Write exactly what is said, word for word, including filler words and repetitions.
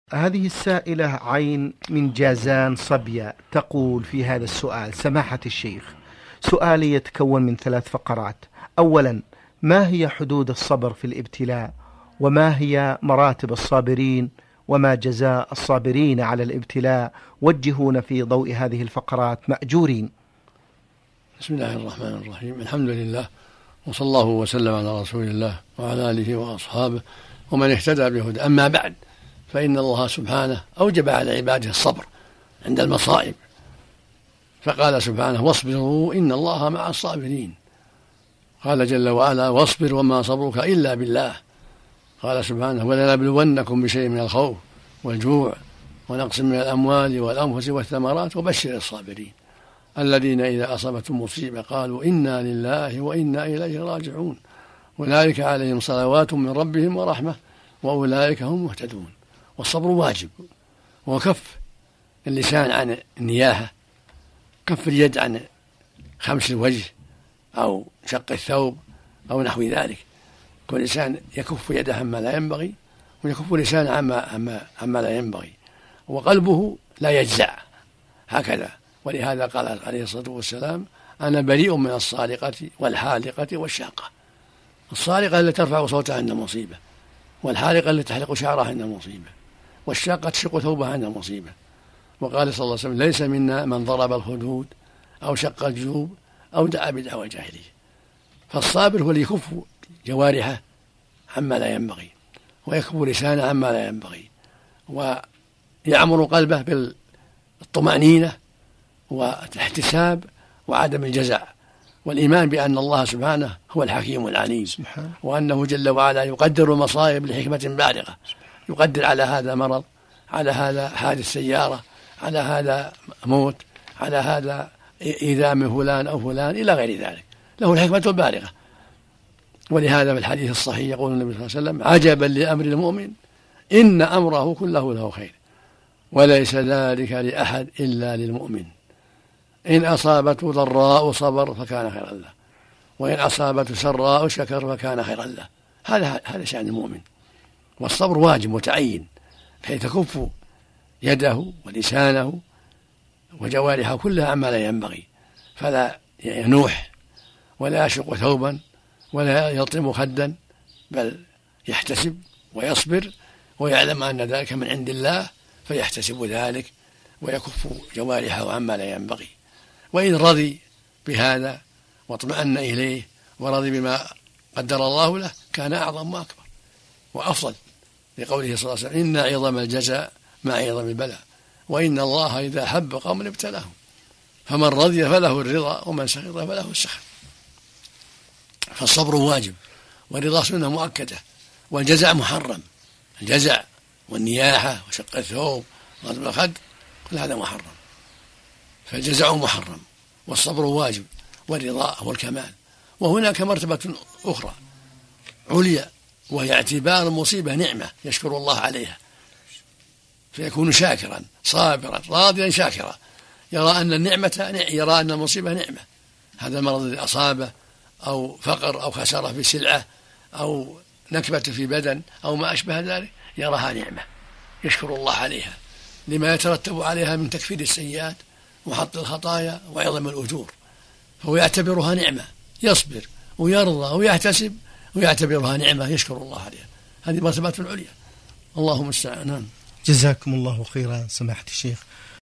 هذه السائلة عين من جازان صبية تقول في هذا السؤال: سماحة الشيخ، سؤالي يتكون من ثلاث فقرات. أولا، ما هي حدود الصبر في الابتلاء؟ وما هي مراتب الصابرين؟ وما جزاء الصابرين على الابتلاء؟ وجهونا في ضوء هذه الفقرات مأجورين. بسم الله الرحمن الرحيم. الحمد لله، وصلى الله وسلم على رسول الله وعلى آله وأصحابه ومن اهتدى بهداه. أما بعد، فإن الله سبحانه أوجب على عباده الصبر عند المصائب، فقال سبحانه: واصبروا إن الله مع الصابرين. قال جل وعلا: واصبر وما صبرك إلا بالله. قال سبحانه: ولنبلونكم بشيء من الخوف والجوع ونقص من الأموال والأنفس والثمرات وبشر الصابرين الذين إذا أصابتهم مصيبة قالوا إنا لله وإنا إليه راجعون أولئك عليهم صلوات من ربهم ورحمة وأولئك هم مهتدون. والصبر واجب، وكف اللسان عن النياحة، كف اليد عن خمس الوجه أو شق الثوب أو نحو ذلك. كل إنسان يكف يده عما لا ينبغي، ويكف لسانه عما, عما, عما لا ينبغي، وقلبه لا يجزع هكذا. ولهذا قال عليه الصلاة والسلام: أنا بريء من الصارقة والحالقة والشاقة. الصارقة التي ترفع صوتها عند مصيبة، والحالقة التي تحلق شعرها عند مصيبة، والشاقة تشق ثوبها عند مصيبة. وقال صلى الله عليه وسلم: ليس منا من ضرب الخدود أو شق الجيوب أو دعا بدعوى الجاهلية. فالصابر هو اللي يكف جوارحه عما لا ينبغي، ويكف لسانه عما لا ينبغي، ويعمر قلبه بالطمأنينة والاحتساب وعدم الجزع، والإيمان بأن الله سبحانه هو الحكيم العليم، وأنه جل وعلا يقدر المصائب لحكمة بالغة. يقدر على هذا مرض، على هذا حادث سيارة، على هذا موت، على هذا إيذاء من فلان أو فلان إلى غير ذلك، له الحكمة البالغة. ولهذا في الحديث الصحيح يقول النبي صلى الله عليه وسلم: عجبا لأمر المؤمن إن أمره كله له خير وليس ذلك لأحد إلا للمؤمن. إن أصابته ضراء صبر فكان خيرا له، وإن أصابته سراء شكر فكان خيرا له. هذا هذا شأن المؤمن. والصبر واجب متعين، بحيث تكف يده ولسانه وجوارحه كلها عما لا ينبغي، فلا ينوح ولا يشق ثوبا ولا يلطم خدا، بل يحتسب ويصبر ويعلم أن ذلك من عند الله فيحتسب ذلك ويكف جوارحه عما لا ينبغي. وإن رضي بهذا واطمأن إليه ورضي بما قدر الله له كان أعظم وأكبر وأفضل، لقوله صلى الله عليه وسلم: إن عظم الجزاء مع عظم البلاء، وإن الله إذا حب قوما ابتلاهم، فمن رضي فله الرضا ومن سخط فله السخط. فالصبر واجب، والرضا سنة مؤكدة، والجزع محرم. الجزع والنياحة وشق الثوب وضرب الخد كل هذا محرم، فالجزع محرم والصبر واجب، والرضا هو الكمال. وهناك مرتبة أخرى عليا، وهي اعتبار المصيبة نعمة يشكر الله عليها، فيكون شاكرا صابرا راضيا شاكرا، يرى أن النعمة يرى أن المصيبة نعمة. هذا المرض الذي أصابه أو فقر أو خسارة في سلعة أو نكبة في بدن أو ما أشبه ذلك يراها نعمة يشكر الله عليها، لما يترتب عليها من تكفير السيئات وحط الخطايا وعظم الأجور، فهو يعتبرها نعمة، يصبر ويرضى ويحتسب ويعتبرها نعمة يشكر الله عليها. هذه مرتبة العليا. اللهم استعان. جزاكم الله خيرا سماحة الشيخ.